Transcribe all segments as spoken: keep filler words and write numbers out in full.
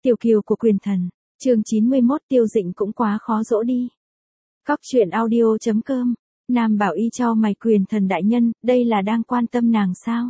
Tiểu kiều của quyền thần, chương chín mươi mốt Tiêu Dĩnh cũng quá khó dỗ đi. Cóc truyện audio chấm com, Nam Bảo Y cho mày quyền thần đại nhân, đây là đang quan tâm nàng sao?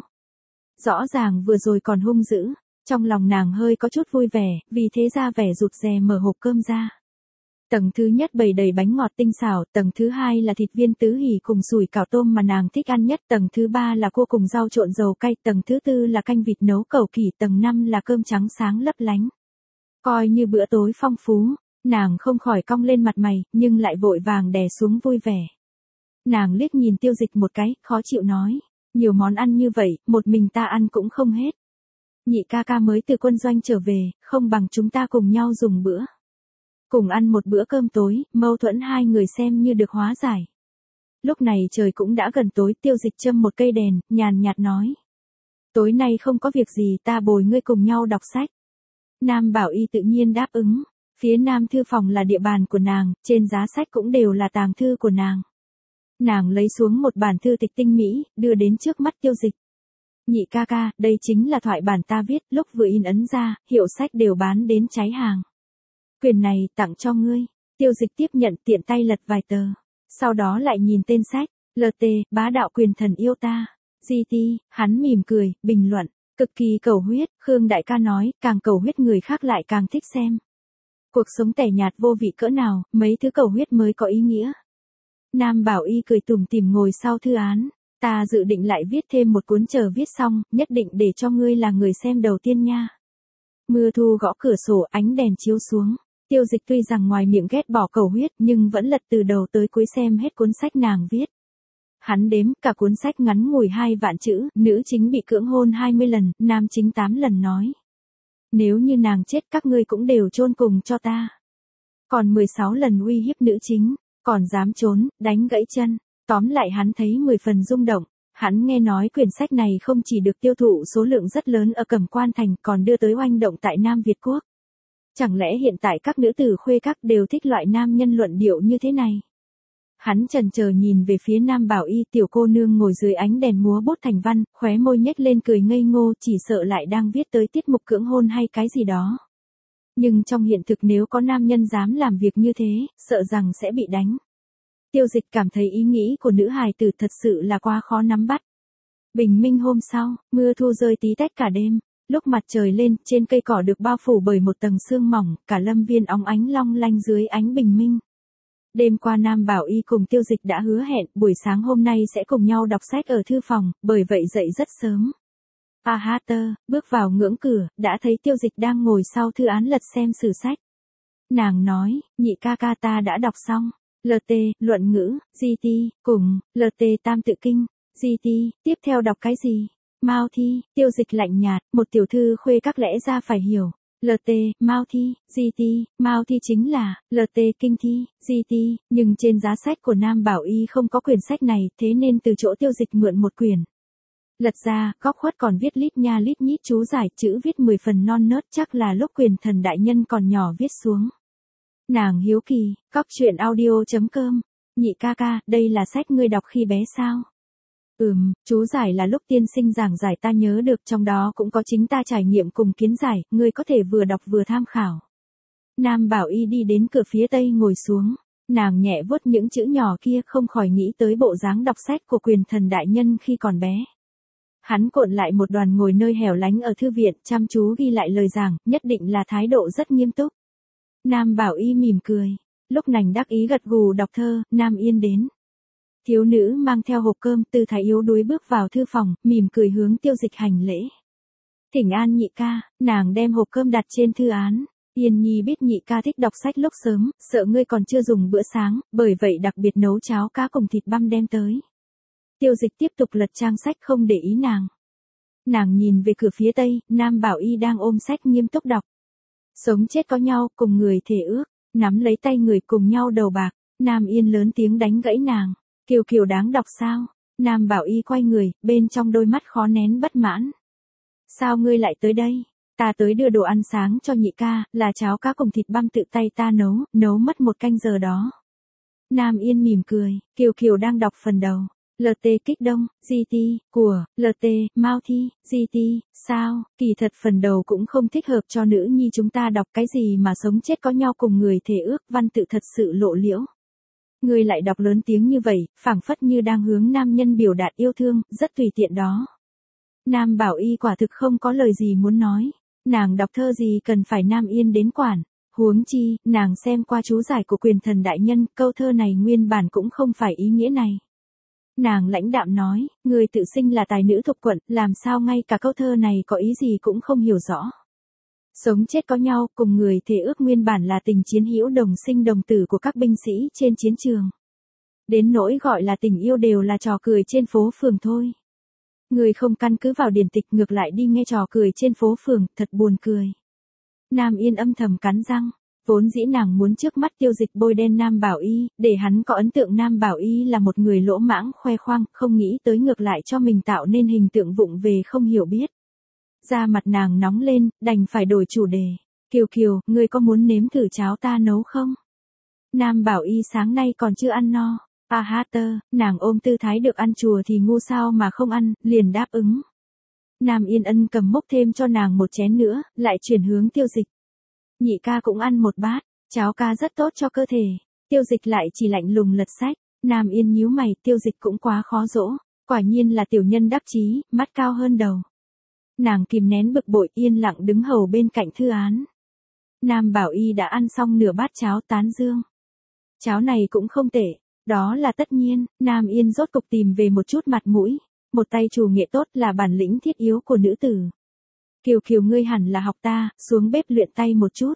Rõ ràng vừa rồi còn hung dữ, trong lòng nàng hơi có chút vui vẻ, vì thế ra vẻ rụt rè mở hộp cơm ra. Tầng thứ nhất bày đầy bánh ngọt tinh xảo, tầng thứ hai là thịt viên tứ hỉ cùng sủi cảo tôm mà nàng thích ăn nhất, tầng thứ ba là cua cùng rau trộn dầu cay, tầng thứ tư là canh vịt nấu cẩu kỷ, tầng năm là cơm trắng sáng lấp lánh. Coi như bữa tối phong phú, nàng không khỏi cong lên mặt mày, nhưng lại vội vàng đè xuống vui vẻ. Nàng liếc nhìn Tiêu Dịch một cái, khó chịu nói, nhiều món ăn như vậy, một mình ta ăn cũng không hết. Nhị ca ca mới từ quân doanh trở về, không bằng chúng ta cùng nhau dùng bữa. Cùng ăn một bữa cơm tối, mâu thuẫn hai người xem như được hóa giải. Lúc này trời cũng đã gần tối, Tiêu Dịch châm một cây đèn, nhàn nhạt nói. Tối nay không có việc gì, ta bồi ngươi cùng nhau đọc sách. Nam Bảo Y tự nhiên đáp ứng, phía nam thư phòng là địa bàn của nàng, trên giá sách cũng đều là tàng thư của nàng. Nàng lấy xuống một bản thư tịch tinh mỹ, đưa đến trước mắt Tiêu Dịch. Nhị ca ca, đây chính là thoại bản ta viết, lúc vừa in ấn ra, hiệu sách đều bán đến cháy hàng. Quyền này tặng cho ngươi. Tiêu Dịch tiếp nhận, tiện tay lật vài tờ. Sau đó lại nhìn tên sách, lờ tê, bá đạo quyền thần yêu ta. giê tê, hắn mỉm cười, bình luận, cực kỳ cầu huyết, Khương đại ca nói, càng cầu huyết người khác lại càng thích xem. Cuộc sống tẻ nhạt vô vị cỡ nào, mấy thứ cầu huyết mới có ý nghĩa. Nam Bảo Y cười tủm tỉm ngồi sau thư án, ta dự định lại viết thêm một cuốn chờ viết xong, nhất định để cho ngươi là người xem đầu tiên nha. Mưa thu gõ cửa sổ, ánh đèn chiếu xuống. Tiêu Dịch tuy rằng ngoài miệng ghét bỏ cầu huyết nhưng vẫn lật từ đầu tới cuối xem hết cuốn sách nàng viết. Hắn đếm cả cuốn sách ngắn ngủi hai vạn chữ, nữ chính bị cưỡng hôn hai mươi lần, nam chính tám lần nói. Nếu như nàng chết các ngươi cũng đều chôn cùng cho ta. Còn mười sáu lần uy hiếp nữ chính, còn dám trốn, đánh gãy chân. Tóm lại hắn thấy mười phần rung động. Hắn nghe nói quyển sách này không chỉ được tiêu thụ số lượng rất lớn ở Cẩm Quan Thành còn đưa tới oanh động tại Nam Việt Quốc. Chẳng lẽ hiện tại các nữ tử khuê các đều thích loại nam nhân luận điệu như thế này? Hắn chần chờ nhìn về phía Nam Bảo Y, tiểu cô nương ngồi dưới ánh đèn múa bút thành văn, khóe môi nhếch lên cười ngây ngô, chỉ sợ lại đang viết tới tiết mục cưỡng hôn hay cái gì đó. Nhưng trong hiện thực nếu có nam nhân dám làm việc như thế, sợ rằng sẽ bị đánh. Tiêu Dịch cảm thấy ý nghĩ của nữ hài tử thật sự là quá khó nắm bắt. Bình minh hôm sau, mưa thu rơi tí tách cả đêm. Lúc mặt trời lên, trên cây cỏ được bao phủ bởi một tầng sương mỏng, cả lâm viên óng ánh long lanh dưới ánh bình minh. Đêm qua Nam Bảo Y cùng Tiêu Dịch đã hứa hẹn, buổi sáng hôm nay sẽ cùng nhau đọc sách ở thư phòng, bởi vậy dậy rất sớm. A ha tơ, bước vào ngưỡng cửa, đã thấy Tiêu Dịch đang ngồi sau thư án lật xem sử sách. Nàng nói, nhị ca ca ta đã đọc xong, lờ tê, luận ngữ, giê tê, cùng, lờ tê tam tự kinh, giê tê, tiếp theo đọc cái gì? Mao thi, Tiêu Dịch lạnh nhạt, một tiểu thư khuê các lẽ ra phải hiểu. lờ tê, Mao thi, giê tê, Mao thi chính là, lờ tê kinh thi, giê tê, nhưng trên giá sách của Nam Bảo Y không có quyển sách này, thế nên từ chỗ Tiêu Dịch mượn một quyển. Lật ra, góc khuất còn viết lít nha lít nhít chú giải, chữ viết mười phần non nớt, chắc là lúc quyền thần đại nhân còn nhỏ viết xuống. Nàng hiếu kỳ, cóc truyện audio chấm com, nhị ca ca, đây là sách ngươi đọc khi bé sao? Ừm, chú giải là lúc tiên sinh giảng giải ta nhớ được, trong đó cũng có chính ta trải nghiệm cùng kiến giải, ngươi có thể vừa đọc vừa tham khảo. Nam Bảo Y đi đến cửa phía tây ngồi xuống, nàng nhẹ vuốt những chữ nhỏ kia, không khỏi nghĩ tới bộ dáng đọc sách của quyền thần đại nhân khi còn bé. Hắn cuộn lại một đoàn ngồi nơi hẻo lánh ở thư viện, chăm chú ghi lại lời giảng, nhất định là thái độ rất nghiêm túc. Nam Bảo Y mỉm cười, lúc nàng đắc ý gật gù đọc thơ, Nam Yên đến. Thiếu nữ mang theo hộp cơm, tư thái yếu đuối bước vào thư phòng, mỉm cười hướng Tiêu Dịch hành lễ. Thỉnh an nhị ca, nàng đem hộp cơm đặt trên thư án. Yên Nhi biết nhị ca thích đọc sách lúc sớm, sợ ngươi còn chưa dùng bữa sáng, bởi vậy đặc biệt nấu cháo cá cùng thịt băm đem tới. Tiêu Dịch tiếp tục lật trang sách không để ý nàng. Nàng nhìn về cửa phía tây, Nam Bảo Y đang ôm sách nghiêm túc đọc. Sống chết có nhau, cùng người thề ước, nắm lấy tay người cùng nhau đầu bạc. Nam Yên lớn tiếng đánh gãy nàng. Kiều Kiều đáng đọc sao? Nam Bảo Y quay người, bên trong đôi mắt khó nén bất mãn. Sao ngươi lại tới đây? Ta tới đưa đồ ăn sáng cho nhị ca, là cháo cá cùng thịt băm tự tay ta nấu, nấu mất một canh giờ đó. Nam Yên mỉm cười, Kiều Kiều đang đọc phần đầu. lờ tê kích đông, giê tê, của, lờ tê, Mao Thi, giê tê, sao, kỳ thật phần đầu cũng không thích hợp cho nữ nhi chúng ta đọc cái gì mà sống chết có nhau cùng người thề ước văn tự thật sự lộ liễu. Người lại đọc lớn tiếng như vậy, phảng phất như đang hướng nam nhân biểu đạt yêu thương, rất tùy tiện đó. Nam Bảo Y quả thực không có lời gì muốn nói. Nàng đọc thơ gì cần phải Nam Yên đến quản. Huống chi, nàng xem qua chú giải của quyền thần đại nhân, câu thơ này nguyên bản cũng không phải ý nghĩa này. Nàng lãnh đạm nói, người tự sinh là tài nữ thuộc quận, làm sao ngay cả câu thơ này có ý gì cũng không hiểu rõ. Sống chết có nhau, cùng người thề ước nguyên bản là tình chiến hữu đồng sinh đồng tử của các binh sĩ trên chiến trường. Đến nỗi gọi là tình yêu đều là trò cười trên phố phường thôi. Người không căn cứ vào điển tịch ngược lại đi nghe trò cười trên phố phường, thật buồn cười. Nam Yên âm thầm cắn răng, vốn dĩ nàng muốn trước mắt Tiêu Dịch bôi đen Nam Bảo Y, để hắn có ấn tượng Nam Bảo Y là một người lỗ mãng khoe khoang, không nghĩ tới ngược lại cho mình tạo nên hình tượng vụng về không hiểu biết. Da mặt nàng nóng lên, đành phải đổi chủ đề. Kiều Kiều, ngươi có muốn nếm thử cháo ta nấu không? Nam Bảo Y sáng nay còn chưa ăn no. A ha tơ, nàng ôm tư thái được ăn chùa thì ngu sao mà không ăn, liền đáp ứng. Nam Yên Ân cầm mốc thêm cho nàng một chén nữa, lại chuyển hướng Tiêu Dịch. Nhị ca cũng ăn một bát, cháo ca rất tốt cho cơ thể. Tiêu Dịch lại chỉ lạnh lùng lật sách. Nam Yên nhíu mày, Tiêu Dịch cũng quá khó dỗ. Quả nhiên là tiểu nhân đắc chí, mắt cao hơn đầu. Nàng kìm nén bực bội yên lặng đứng hầu bên cạnh thư án. Nam Bảo Y đã ăn xong nửa bát cháo tán dương. Cháo này cũng không tệ, đó là tất nhiên, Nam Yên rốt cục tìm về một chút mặt mũi. Một tay chủ nghệ tốt là bản lĩnh thiết yếu của nữ tử. Kiều Kiều ngươi hẳn là học ta, xuống bếp luyện tay một chút.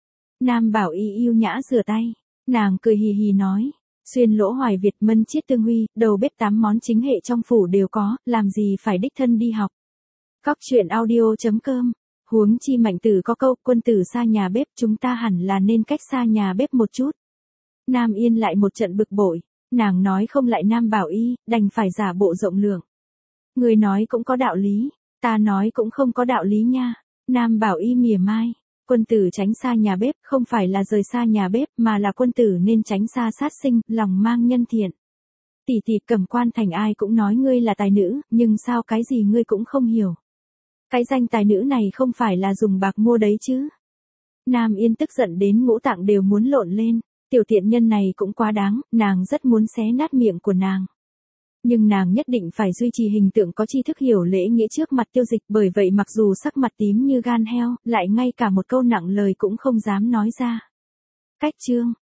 Nam Bảo Y yêu nhã rửa tay. Nàng cười hì hì nói. Xuyên lỗ hoài Việt mân chiết tương huy, đầu bếp tám món chính hệ trong phủ đều có, làm gì phải đích thân đi học. Cóc truyện audio chấm com. Huống chi Mạnh Tử có câu quân tử xa nhà bếp, chúng ta hẳn là nên cách xa nhà bếp một chút. Nam Yên lại một trận bực bội. Nàng nói không lại Nam Bảo Y, đành phải giả bộ rộng lượng. Người nói cũng có đạo lý, ta nói cũng không có đạo lý nha. Nam Bảo Y mỉa mai, quân tử tránh xa nhà bếp không phải là rời xa nhà bếp mà là quân tử nên tránh xa sát sinh, lòng mang nhân thiện. Tỷ tỷ Cẩm Quan Thành ai cũng nói ngươi là tài nữ, nhưng sao cái gì ngươi cũng không hiểu. Cái danh tài nữ này không phải là dùng bạc mua đấy chứ. Nam Yên tức giận đến ngũ tạng đều muốn lộn lên, tiểu tiện nhân này cũng quá đáng, nàng rất muốn xé nát miệng của nàng. Nhưng nàng nhất định phải duy trì hình tượng có tri thức hiểu lễ nghĩa trước mặt Tiêu Dịch, bởi vậy mặc dù sắc mặt tím như gan heo, lại ngay cả một câu nặng lời cũng không dám nói ra. Cách chương